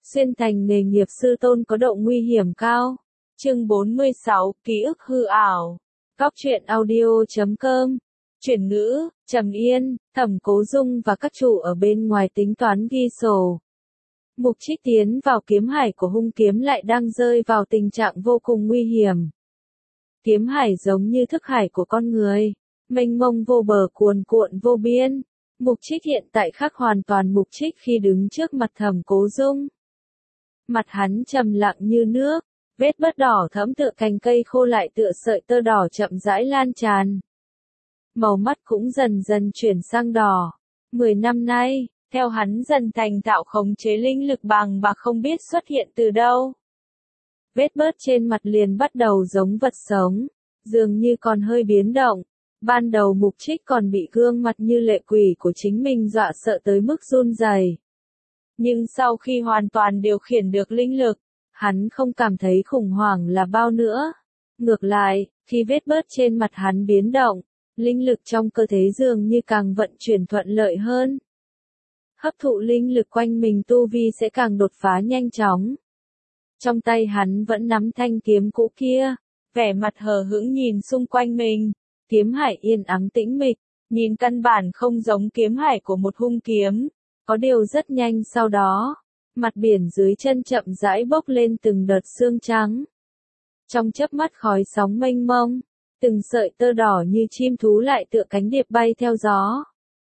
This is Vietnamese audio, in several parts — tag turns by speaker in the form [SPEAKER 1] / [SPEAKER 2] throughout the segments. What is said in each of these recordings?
[SPEAKER 1] Xuyên thành nghề nghiệp sư tôn có độ nguy hiểm cao. Chương 46, ký ức hư ảo. Góc truyện audio.com. Chuyển ngữ, Trầm Yên, Thẩm Cố Dung và các chủ ở bên ngoài tính toán ghi sổ. Mục Trích tiến vào kiếm hải của hung kiếm lại đang rơi vào tình trạng vô cùng nguy hiểm. Kiếm hải giống như thức hải của con người, mênh mông vô bờ cuồn cuộn vô biên. Mục Trích hiện tại khác hoàn toàn Mục Trích khi đứng trước mặt Thẩm Cố Dung. Mặt hắn trầm lặng như nước, vết bớt đỏ thẫm tựa cành cây khô lại tựa sợi tơ đỏ chậm rãi lan tràn. Màu mắt cũng dần dần chuyển sang đỏ. 10 năm nay, theo hắn dần thành thạo khống chế linh lực bằng bạc không biết xuất hiện từ đâu. Vết bớt trên mặt liền bắt đầu giống vật sống, dường như còn hơi biến động. Ban đầu Mục Trích còn bị gương mặt như lệ quỷ của chính mình dọa sợ tới mức run rẩy. Nhưng sau khi hoàn toàn điều khiển được linh lực, hắn không cảm thấy khủng hoảng là bao nữa. Ngược lại, khi vết bớt trên mặt hắn biến động, linh lực trong cơ thể dường như càng vận chuyển thuận lợi hơn. Hấp thụ linh lực quanh mình tu vi sẽ càng đột phá nhanh chóng. Trong tay hắn vẫn nắm thanh kiếm cũ kia, vẻ mặt hờ hững nhìn xung quanh mình. Kiếm hải yên ắng tĩnh mịch, nhìn căn bản không giống kiếm hải của một hung kiếm. Có điều rất nhanh sau đó, mặt biển dưới chân chậm rãi bốc lên từng đợt sương trắng. Trong chớp mắt khói sóng mênh mông, từng sợi tơ đỏ như chim thú lại tựa cánh điệp bay theo gió.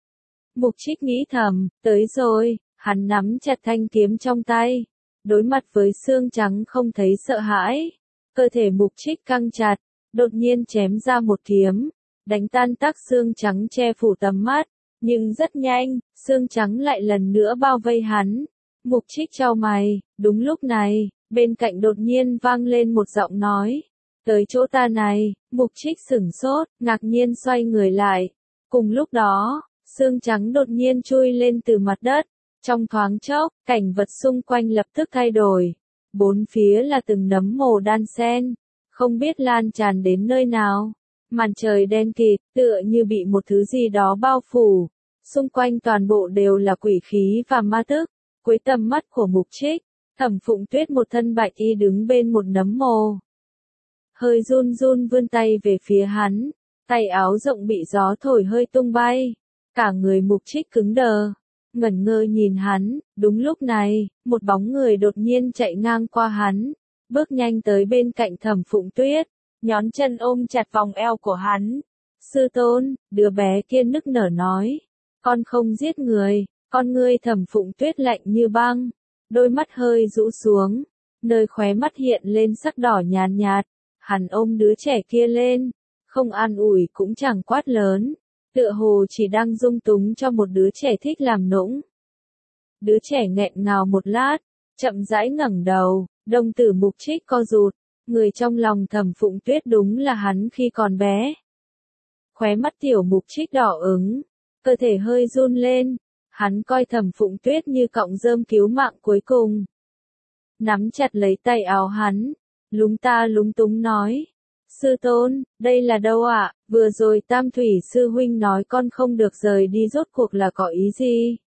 [SPEAKER 1] Mục Trích nghĩ thầm, tới rồi, hắn nắm chặt thanh kiếm trong tay, đối mặt với sương trắng không thấy sợ hãi. Cơ thể Mục Trích căng chặt, đột nhiên chém ra một kiếm, đánh tan tác sương trắng che phủ tầm mắt. Nhưng rất nhanh, sương trắng lại lần nữa bao vây hắn. Mục Trích chau mày, đúng lúc này, bên cạnh đột nhiên vang lên một giọng nói. Tới chỗ ta này, Mục Trích sửng sốt, ngạc nhiên xoay người lại. Cùng lúc đó, sương trắng đột nhiên chui lên từ mặt đất. Trong thoáng chốc, cảnh vật xung quanh lập tức thay đổi. Bốn phía là từng nấm mồ đan xen, không biết lan tràn đến nơi nào. Màn trời đen kịt, tựa như bị một thứ gì đó bao phủ. Xung quanh toàn bộ đều là quỷ khí và ma tức. Cuối tầm mắt của Mục Trích, Thẩm Phụng Tuyết một thân bạch y đứng bên một nấm mồ. Hơi run run vươn tay về phía hắn, tay áo rộng bị gió thổi hơi tung bay. Cả người Mục Trích cứng đờ, ngẩn ngơ nhìn hắn. Đúng lúc này, một bóng người đột nhiên chạy ngang qua hắn, bước nhanh tới bên cạnh Thẩm Phụng Tuyết, nhón chân ôm chặt vòng eo của hắn. Sư tôn, đứa bé kia nức nở nói. Con không giết người. Con ngươi Thẩm Phụng Tuyết lạnh như băng, đôi mắt hơi rũ xuống, nơi khóe mắt hiện lên sắc đỏ nhàn nhạt. Hắn ôm đứa trẻ kia lên, không an ủi cũng chẳng quát lớn, tựa hồ chỉ đang dung túng cho một đứa trẻ thích làm nũng. Đứa trẻ nghẹn ngào một lát, chậm rãi ngẩng đầu, đồng tử Mục Trích co rụt, người trong lòng Thẩm Phụng Tuyết đúng là hắn khi còn bé. Khóe mắt tiểu Mục Trích đỏ ửng, cơ thể hơi run lên. Hắn coi Thẩm Phụng Tuyết như cọng rơm cứu mạng cuối cùng. Nắm chặt lấy tay áo hắn, lúng ta lúng túng nói. Sư tôn, đây là đâu ạ? Vừa rồi Tam Thủy sư huynh nói con không được rời đi rốt cuộc là có ý gì?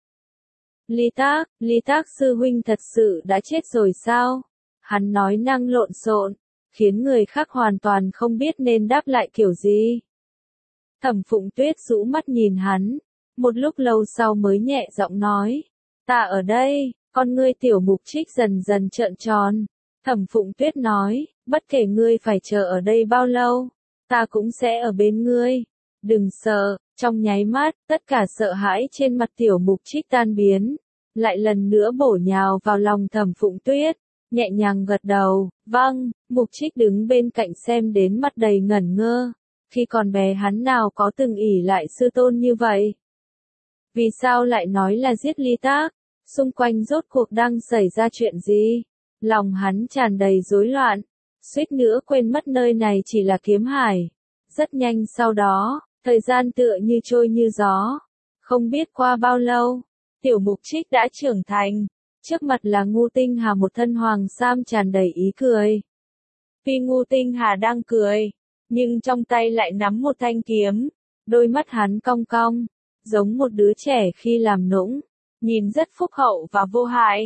[SPEAKER 1] Ly Tác sư huynh thật sự đã chết rồi sao? Hắn nói năng lộn xộn, khiến người khác hoàn toàn không biết nên đáp lại kiểu gì. Thẩm Phụng Tuyết rũ mắt nhìn hắn. Một lúc lâu sau mới nhẹ giọng nói, ta ở đây. Con ngươi tiểu Mục Trích dần dần trợn tròn. Thẩm Phụng Tuyết nói, bất kể ngươi phải chờ ở đây bao lâu, ta cũng sẽ ở bên ngươi. Đừng sợ. Trong nháy mắt, tất cả sợ hãi trên mặt tiểu Mục Trích tan biến, lại lần nữa bổ nhào vào lòng Thẩm Phụng Tuyết, nhẹ nhàng gật đầu. Vâng. Mục Trích đứng bên cạnh xem đến mặt đầy ngẩn ngơ. Khi còn bé hắn nào có từng ỷ lại sư tôn như vậy? Vì sao lại nói là giết Ly Tác? Xung quanh rốt cuộc đang xảy ra chuyện gì? Lòng hắn tràn đầy rối loạn, suýt nữa quên mất nơi này chỉ là kiếm hải. Rất nhanh sau đó, thời gian tựa như trôi như gió. Không biết qua bao lâu, tiểu Mục Trích đã trưởng thành. Trước mặt là Ngưu Tinh Hà một thân hoàng sam tràn đầy ý cười. Tuy Ngưu Tinh Hà đang cười, nhưng trong tay lại nắm một thanh kiếm. Đôi mắt hắn cong cong, giống một đứa trẻ khi làm nũng, nhìn rất phúc hậu và vô hại.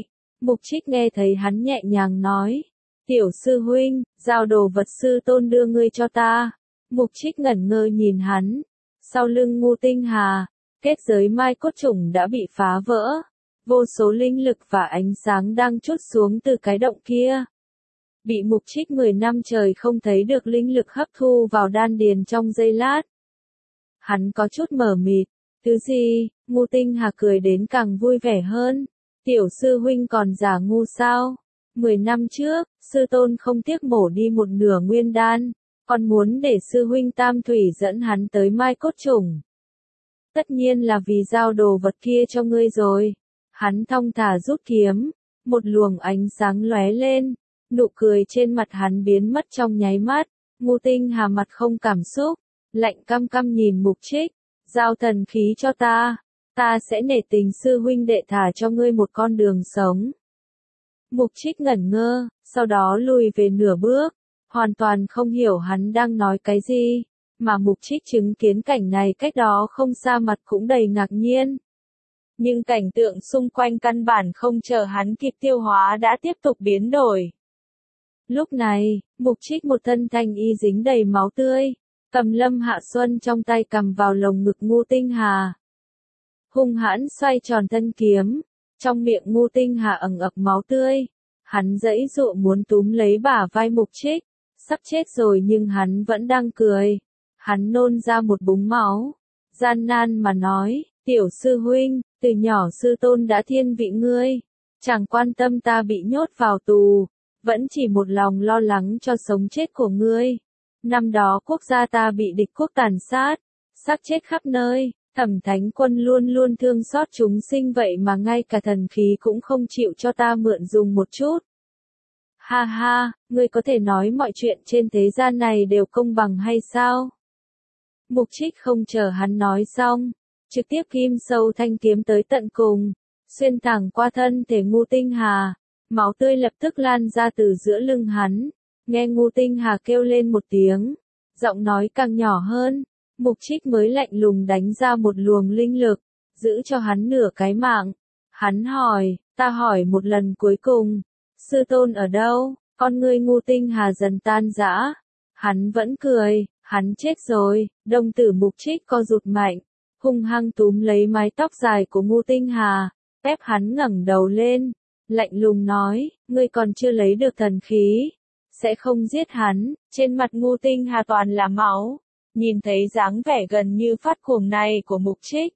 [SPEAKER 1] Mục Trích nghe thấy hắn nhẹ nhàng nói. Tiểu sư huynh, giao đồ vật sư tôn đưa ngươi cho ta. Mục Trích ngẩn ngơ nhìn hắn. Sau lưng Ngô Tinh Hà, kết giới mai cốt chủng đã bị phá vỡ. Vô số linh lực và ánh sáng đang trút xuống từ cái động kia. Bị Mục Trích 10 năm trời không thấy được linh lực hấp thu vào đan điền trong giây lát. Hắn có chút mờ mịt. Thứ gì? Ngô Tinh Hà cười đến càng vui vẻ hơn. Tiểu sư huynh còn giả ngu sao? 10 năm trước, sư tôn không tiếc mổ đi một nửa nguyên đan, còn muốn để sư huynh Tam Thủy dẫn hắn tới mai cốt chủng. Tất nhiên là vì giao đồ vật kia cho ngươi rồi. Hắn thong thả rút kiếm, một luồng ánh sáng lóe lên, nụ cười trên mặt hắn biến mất trong nháy mắt. Ngô Tinh Hà mặt không cảm xúc, lạnh căm căm nhìn Mục Trích, giao thần khí cho ta sẽ nể tình sư huynh đệ thả cho ngươi một con đường sống. Mục Trích ngẩn ngơ, sau đó lùi về nửa bước, hoàn toàn không hiểu hắn đang nói cái gì, mà Mục Trích chứng kiến cảnh này cách đó không xa mặt cũng đầy ngạc nhiên. Nhưng cảnh tượng xung quanh căn bản không chờ hắn kịp tiêu hóa đã tiếp tục biến đổi. Lúc này, Mục Trích một thân thanh y dính đầy máu tươi, cầm Lâm Hạ Xuân trong tay cầm vào lồng ngực Ngô Tinh Hà. Hung hãn xoay tròn thân kiếm, trong miệng Ngô Tinh Hà ẩn ực máu tươi. Hắn giãy giụa muốn túm lấy bả vai Mục Trích, sắp chết rồi nhưng hắn vẫn đang cười. Hắn nôn ra một búng máu, gian nan mà nói, tiểu sư huynh, từ nhỏ sư tôn đã thiên vị ngươi, chẳng quan tâm ta bị nhốt vào tù, vẫn chỉ một lòng lo lắng cho sống chết của ngươi. Năm đó quốc gia ta bị địch quốc tàn sát, xác chết khắp nơi, Thẩm Thánh Quân luôn luôn thương xót chúng sinh vậy mà ngay cả thần khí cũng không chịu cho ta mượn dùng một chút. Ha ha, ngươi có thể nói mọi chuyện trên thế gian này đều công bằng hay sao? Mục Trích không chờ hắn nói xong, trực tiếp kim sâu thanh kiếm tới tận cùng, xuyên thẳng qua thân thể Ngô Tinh Hà, máu tươi lập tức lan ra từ giữa lưng hắn. Nghe Ngô Tinh Hà kêu lên một tiếng, giọng nói càng nhỏ hơn, Mục Trích mới lạnh lùng đánh ra một luồng linh lực, giữ cho hắn nửa cái mạng. Hắn hỏi, ta hỏi một lần cuối cùng, sư tôn ở đâu? Con ngươi Ngô Tinh Hà dần tan rã. Hắn vẫn cười, hắn chết rồi. Đồng tử Mục Trích co rụt mạnh, hung hăng túm lấy mái tóc dài của Ngô Tinh Hà, ép hắn ngẩng đầu lên, lạnh lùng nói, ngươi còn chưa lấy được thần khí, sẽ không giết hắn. Trên mặt Ngô Tinh Hà toàn là máu, nhìn thấy dáng vẻ gần như phát cuồng này của Mục Trích,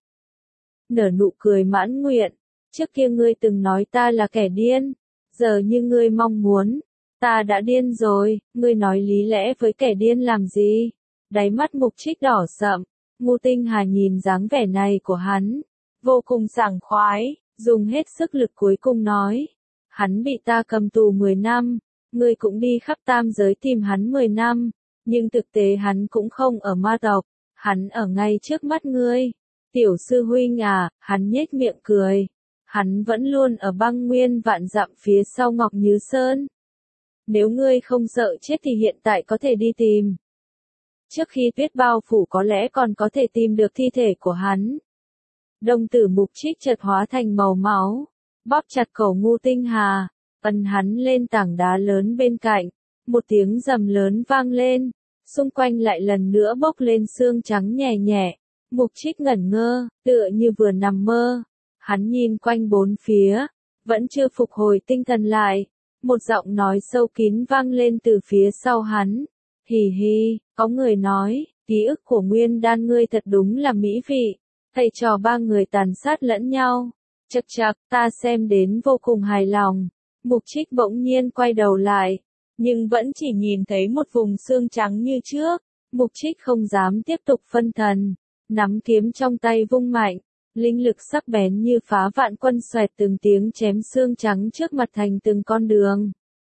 [SPEAKER 1] nở nụ cười mãn nguyện. Trước kia ngươi từng nói ta là kẻ điên, giờ như ngươi mong muốn, ta đã điên rồi. Ngươi nói lý lẽ với kẻ điên làm gì? Đáy mắt Mục Trích đỏ sậm. Ngô Tinh Hà nhìn dáng vẻ này của hắn, vô cùng sảng khoái, dùng hết sức lực cuối cùng nói, hắn bị ta cầm tù 10 năm, ngươi cũng đi khắp tam giới tìm hắn 10 năm, nhưng thực tế hắn cũng không ở ma tộc, hắn ở ngay trước mắt ngươi. Tiểu sư huynh à, hắn nhếch miệng cười, hắn vẫn luôn ở băng nguyên vạn dặm phía sau Ngọc Như Sơn. Nếu ngươi không sợ chết thì hiện tại có thể đi tìm. Trước khi tuyết bao phủ có lẽ còn có thể tìm được thi thể của hắn. Đồng tử Mục Trích chợt hóa thành màu máu, bóp chặt cổ Ngô Tinh Hà, ấn hắn lên tảng đá lớn bên cạnh. Một tiếng rầm lớn vang lên, xung quanh lại lần nữa bốc lên sương trắng nhẹ nhẹ. Mục Trích ngẩn ngơ, tựa như vừa nằm mơ. Hắn nhìn quanh bốn phía, vẫn chưa phục hồi tinh thần lại. Một giọng nói sâu kín vang lên từ phía sau hắn. Hì hì, có người nói, ký ức của Nguyên Đan ngươi thật đúng là mỹ vị. Thầy trò ba người tàn sát lẫn nhau. Chậc chậc, ta xem đến vô cùng hài lòng. Mục Trích bỗng nhiên quay đầu lại, nhưng vẫn chỉ nhìn thấy một vùng xương trắng như trước. Mục Trích không dám tiếp tục phân thần, nắm kiếm trong tay vung mạnh, linh lực sắc bén như phá vạn quân xoẹt từng tiếng chém xương trắng trước mặt thành từng con đường.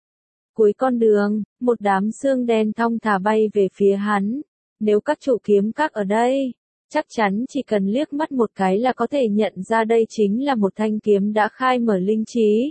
[SPEAKER 1] Cuối con đường, một đám xương đen thong thả bay về phía hắn. Nếu các chủ kiếm các ở đây, chắc chắn chỉ cần liếc mắt một cái là có thể nhận ra đây chính là một thanh kiếm đã khai mở linh trí.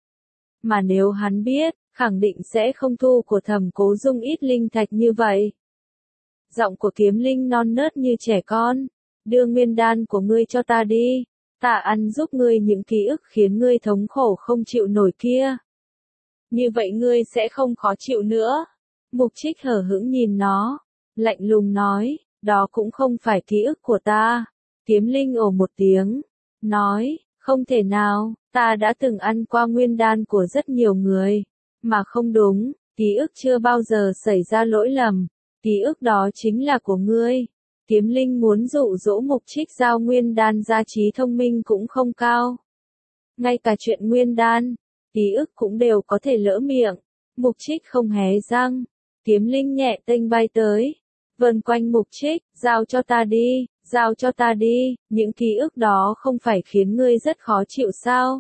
[SPEAKER 1] Mà nếu hắn biết, khẳng định sẽ không thu của Thẩm Cố Dung ít linh thạch như vậy. Giọng của kiếm linh non nớt như trẻ con, đưa nguyên đan của ngươi cho ta đi. Ta ăn giúp ngươi những ký ức khiến ngươi thống khổ không chịu nổi kia. Như vậy ngươi sẽ không khó chịu nữa. Mục Trích hờ hững nhìn nó, lạnh lùng nói, đó cũng không phải ký ức của ta. Kiếm Linh ồ một tiếng, nói, không thể nào, ta đã từng ăn qua nguyên đan của rất nhiều người, mà không đúng, ký ức chưa bao giờ xảy ra lỗi lầm, ký ức đó chính là của ngươi. Kiếm Linh muốn dụ dỗ Mục Trích giao nguyên đan ra, trí thông minh cũng không cao. Ngay cả chuyện nguyên đan, ký ức cũng đều có thể lỡ miệng. Mục Trích không hé răng, Kiếm Linh nhẹ tênh bay tới, vần quanh Mục Trích, giao cho ta đi, giao cho ta đi, những ký ức đó không phải khiến ngươi rất khó chịu sao?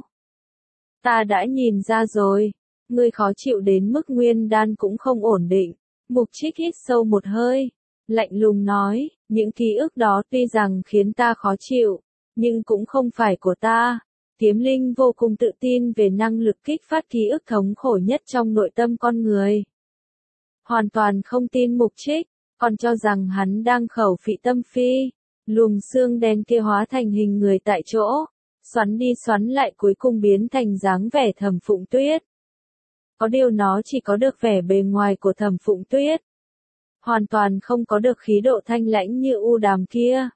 [SPEAKER 1] Ta đã nhìn ra rồi, ngươi khó chịu đến mức nguyên đan cũng không ổn định. Mục Trích hít sâu một hơi, lạnh lùng nói, những ký ức đó tuy rằng khiến ta khó chịu, nhưng cũng không phải của ta. Kiếm Linh vô cùng tự tin về năng lực kích phát ký ức thống khổ nhất trong nội tâm con người. Hoàn toàn không tin Mục Trích, còn cho rằng hắn đang khẩu phị tâm phi. Luồng xương đen kia hóa thành hình người tại chỗ, xoắn đi xoắn lại cuối cùng biến thành dáng vẻ Thẩm Phụng Tuyết. Có điều nó chỉ có được vẻ bề ngoài của Thẩm Phụng Tuyết, hoàn toàn không có được khí độ thanh lãnh như U Đàm kia.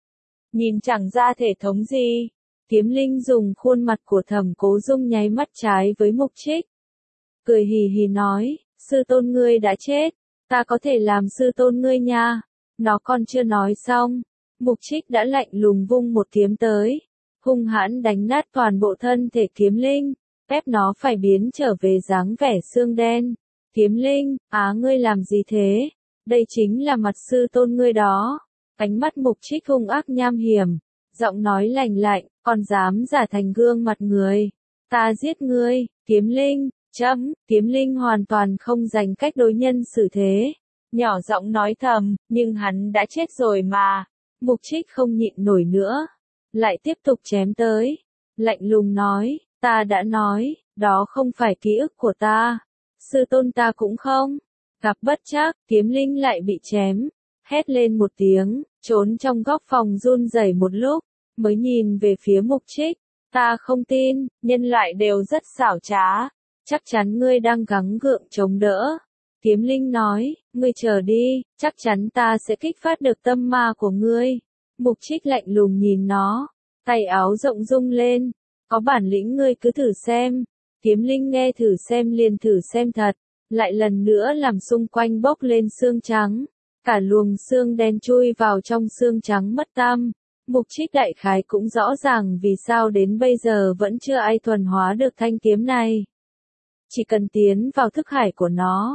[SPEAKER 1] Nhìn chẳng ra thể thống gì. Kiếm Linh dùng khuôn mặt của Thẩm Cố Dung nháy mắt trái với Mục Trích, cười hì hì nói, sư tôn ngươi đã chết, ta có thể làm sư tôn ngươi nha. Nó còn chưa nói xong, Mục Trích đã lạnh lùng vung một kiếm tới, hung hãn đánh nát toàn bộ thân thể Kiếm Linh, ép nó phải biến trở về dáng vẻ xương đen. Kiếm Linh, ngươi làm gì thế? Đây chính là mặt sư tôn ngươi đó. Ánh mắt Mục Trích hung ác nham hiểm, giọng nói lạnh lạnh, còn dám giả thành gương mặt người. Ta giết ngươi, Kiếm Linh, Kiếm Linh hoàn toàn không dành cách đối nhân xử thế. Nhỏ giọng nói thầm, nhưng hắn đã chết rồi mà. Mục Trích không nhịn nổi nữa, lại tiếp tục chém tới. Lạnh lùng nói, ta đã nói, đó không phải ký ức của ta. Sư tôn ta cũng không. Gặp bất trắc, Kiếm Linh lại bị chém. Hét lên một tiếng, trốn trong góc phòng run rẩy một lúc, mới nhìn về phía Mục Trích. Ta không tin, nhân loại đều rất xảo trá. Chắc chắn ngươi đang gắng gượng chống đỡ. Kiếm Linh nói, ngươi chờ đi, chắc chắn ta sẽ kích phát được tâm ma của ngươi. Mục Trích lạnh lùng nhìn nó, tay áo rộng rung lên, có bản lĩnh ngươi cứ thử xem. Kiếm Linh nghe thử xem liền thử xem thật, lại lần nữa làm xung quanh bốc lên xương trắng, cả luồng xương đen chui vào trong xương trắng mất tăm. Mục Trích đại khái cũng rõ ràng vì sao đến bây giờ vẫn chưa ai thuần hóa được thanh kiếm này. Chỉ cần tiến vào thức hải của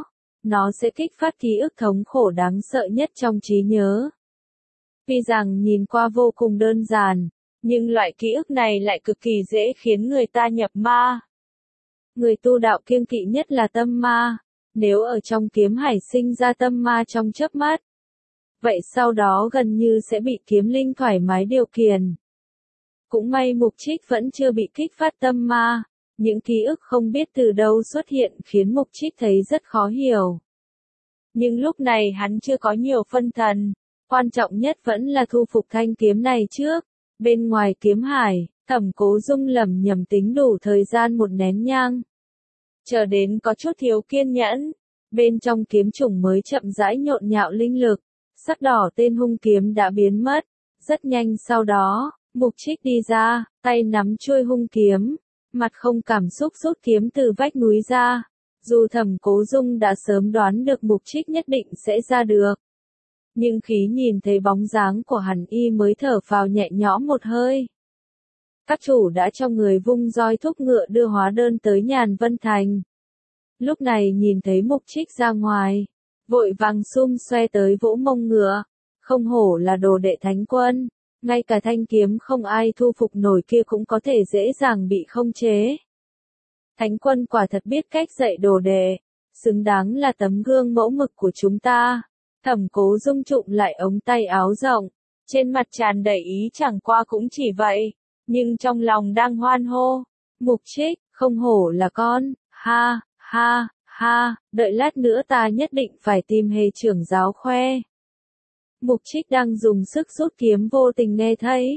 [SPEAKER 1] nó sẽ kích phát ký ức thống khổ đáng sợ nhất trong trí nhớ. Tuy rằng nhìn qua vô cùng đơn giản, nhưng loại ký ức này lại cực kỳ dễ khiến người ta nhập ma. Người tu đạo kiêng kỵ nhất là tâm ma. Nếu ở trong kiếm hải sinh ra tâm ma trong chớp mắt, vậy sau đó gần như sẽ bị Kiếm Linh thoải mái điều khiển. Cũng may Mục Trích vẫn chưa bị kích phát tâm ma. Những ký ức không biết từ đâu xuất hiện khiến Mục Trích thấy rất khó hiểu. Nhưng lúc này hắn chưa có nhiều phân thần. Quan trọng nhất vẫn là thu phục thanh kiếm này trước. Bên ngoài kiếm hải, Thẩm Cố Dung lẩm nhẩm tính đủ thời gian một nén nhang. Chờ đến có chút thiếu kiên nhẫn. Bên trong kiếm chủng mới chậm rãi nhộn nhạo linh lực. Sắc đỏ tên hung kiếm đã biến mất. Rất nhanh sau đó, Mục Trích đi ra, tay nắm chuôi hung kiếm. Mặt không cảm xúc rút kiếm từ vách núi ra. Dù Thẩm Cố Dung đã sớm đoán được Mục Trích nhất định sẽ ra được, nhưng khi nhìn thấy bóng dáng của hắn y mới thở phào nhẹ nhõm một hơi. Các chủ đã cho người vung roi thúc ngựa đưa hóa đơn tới Nhàn Vân Thành. Lúc này nhìn thấy Mục Trích ra ngoài, vội vàng xum xoe tới vỗ mông ngựa. Không hổ là đồ đệ thánh quân, ngay cả thanh kiếm không ai thu phục nổi kia cũng có thể dễ dàng bị khống chế. Thánh quân quả thật biết cách dạy đồ đệ, xứng đáng là tấm gương mẫu mực của chúng ta. Thẩm Cố Dung trụm lại ống tay áo rộng, trên mặt tràn đầy ý chẳng qua cũng chỉ vậy, nhưng trong lòng đang hoan hô. Mục Trích, không hổ là con, ha, ha, ha, đợi lát nữa ta nhất định phải tìm Hề trưởng giáo khoe. Mục Trích đang dùng sức rút kiếm vô tình nghe thấy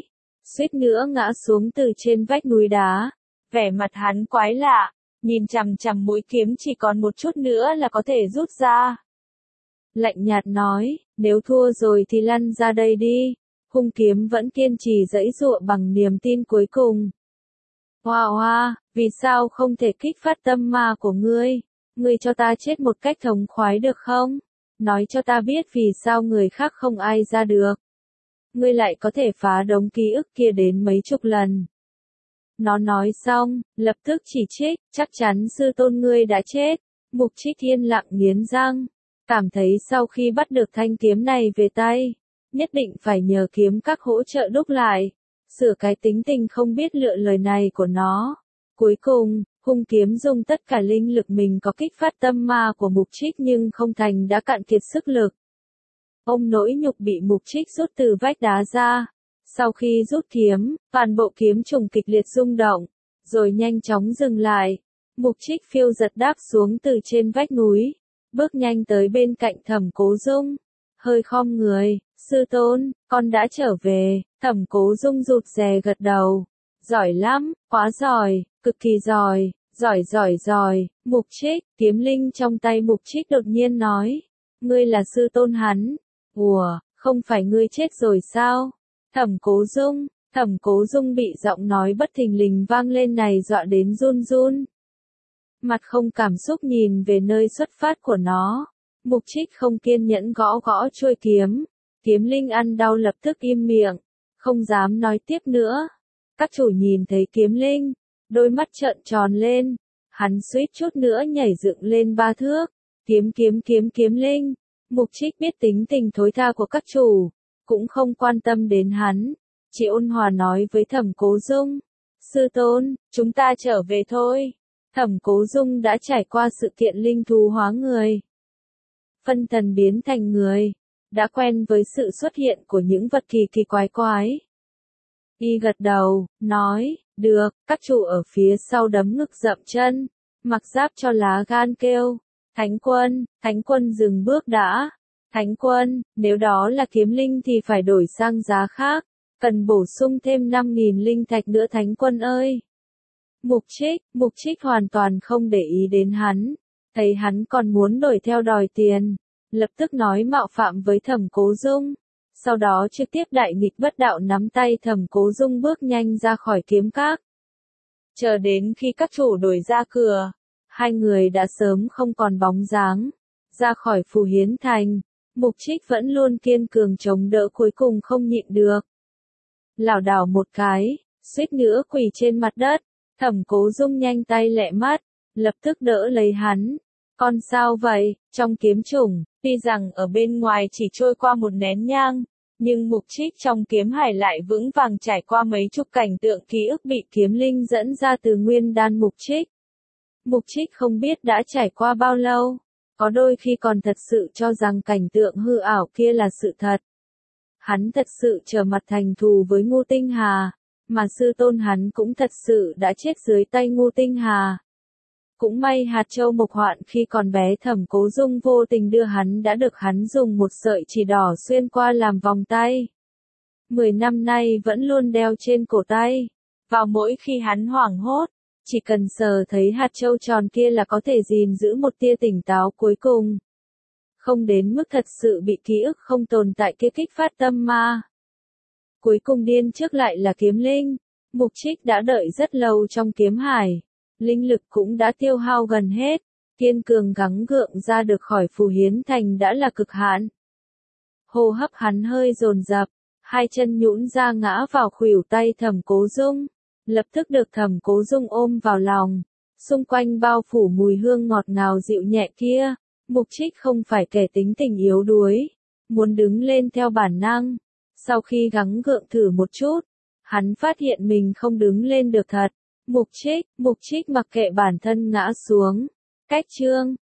[SPEAKER 1] suýt nữa ngã xuống từ trên vách núi đá. Vẻ mặt hắn quái lạ, nhìn chằm chằm mũi kiếm chỉ còn một chút nữa là có thể rút ra. Lạnh nhạt nói, nếu thua rồi thì lăn ra đây đi. Hung kiếm vẫn kiên trì giãy giụa bằng niềm tin cuối cùng. Hoa hoa, vì sao không thể kích phát tâm ma của ngươi? Ngươi cho ta chết một cách thống khoái được không? Nói cho ta biết vì sao người khác không ai ra được. Ngươi lại có thể phá đống ký ức kia đến mấy chục lần. Nó nói xong, lập tức chỉ trích, chắc chắn sư tôn ngươi đã chết. Mục Trích yên lặng nghiến răng, cảm thấy sau khi bắt được thanh kiếm này về tay, nhất định phải nhờ kiếm các hỗ trợ đúc lại, sửa cái tính tình không biết lựa lời này của nó. Cuối cùng, hung kiếm dùng tất cả linh lực mình có kích phát tâm ma của Mục Trích nhưng không thành đã cạn kiệt sức lực. Ông nỗi nhục bị Mục Trích rút từ vách đá ra. Sau khi rút kiếm, toàn bộ kiếm trùng kịch liệt rung động, rồi nhanh chóng dừng lại. Mục Trích phiêu giật đáp xuống từ trên vách núi, bước nhanh tới bên cạnh Thẩm Cố Dung, hơi khom người, sư tôn, con đã trở về. Thẩm Cố Dung rụt rè gật đầu, giỏi lắm, quá giỏi, cực kỳ giỏi, giỏi. Mục Trích, kiếm linh trong tay Mục Trích đột nhiên nói, ngươi là sư tôn hắn. Ủa, không phải ngươi chết rồi sao? Thẩm Cố Dung bị giọng nói bất thình lình vang lên này dọa đến run run. Mặt không cảm xúc nhìn về nơi xuất phát của nó. Mục Trích không kiên nhẫn gõ gõ chuôi kiếm. Kiếm linh ăn đau lập tức im miệng, không dám nói tiếp nữa. Các chủ nhìn thấy kiếm linh, đôi mắt trợn tròn lên. Hắn suýt chút nữa nhảy dựng lên 3 thước. Kiếm linh. Mục Trích biết tính tình thối tha của các chủ, cũng không quan tâm đến hắn, chỉ ôn hòa nói với Thẩm Cố Dung, sư tôn, chúng ta trở về thôi. Thẩm Cố Dung đã trải qua sự kiện linh thú hóa người, phân thần biến thành người, đã quen với sự xuất hiện của những vật kỳ quái. Y gật đầu, nói, được. Các chủ ở phía sau đấm ngực dậm chân, mặc giáp cho lá gan kêu, Thánh quân dừng bước đã. Thánh quân, nếu đó là kiếm linh thì phải đổi sang giá khác, cần bổ sung thêm 5.000 linh thạch nữa Thánh quân ơi. Mục Trích hoàn toàn không để ý đến hắn, thấy hắn còn muốn đòi tiền, lập tức nói mạo phạm với Thẩm Cố Dung, sau đó trực tiếp đại nghịch bất đạo nắm tay Thẩm Cố Dung bước nhanh ra khỏi kiếm các. Chờ đến khi các chủ đuổi ra cửa, hai người đã sớm không còn bóng dáng, ra khỏi Phù Hiến Thành. Mục Trích vẫn luôn kiên cường chống đỡ cuối cùng không nhịn được. Lảo đảo một cái, suýt nữa quỳ trên mặt đất. Thẩm Cố Dung nhanh tay lẹ mắt, lập tức đỡ lấy hắn. Con sao vậy? Trong kiếm chủng, tuy rằng ở bên ngoài chỉ trôi qua một nén nhang, nhưng Mục Trích trong kiếm hải lại vững vàng trải qua mấy chục cảnh tượng ký ức bị kiếm linh dẫn ra từ nguyên đan Mục Trích. Mục Trích không biết đã trải qua bao lâu. Có đôi khi còn thật sự cho rằng cảnh tượng hư ảo kia là sự thật. Hắn thật sự trở mặt thành thù với Ngô Tinh Hà, mà sư tôn hắn cũng thật sự đã chết dưới tay Ngô Tinh Hà. Cũng may hạt châu mộc hoạn khi còn bé Thẩm Cố Dung vô tình đưa hắn đã được hắn dùng một sợi chỉ đỏ xuyên qua làm vòng tay. 10 năm nay vẫn luôn đeo trên cổ tay. Vào mỗi khi hắn hoảng hốt, chỉ cần sờ thấy hạt châu tròn kia là có thể gìn giữ một tia tỉnh táo cuối cùng. Không đến mức thật sự bị ký ức không tồn tại kia kích phát tâm ma. Cuối cùng điên trước lại là kiếm linh. Mục Trích đã đợi rất lâu trong kiếm hải. Linh lực cũng đã tiêu hao gần hết. Kiên cường gắng gượng ra được khỏi Phù Hiến Thành đã là cực hạn. Hô hấp hắn hơi dồn dập, hai chân nhũn ra ngã vào khuỷu tay Thẩm Cố Dung. Lập tức được Thẩm Cố Dung ôm vào lòng, xung quanh bao phủ mùi hương ngọt ngào dịu nhẹ kia. Mục Trích không phải kẻ tính tình yếu đuối, muốn đứng lên theo bản năng. Sau khi gắng gượng thử một chút, hắn phát hiện mình không đứng lên được thật. Mục Trích mặc kệ bản thân ngã xuống. Cách chương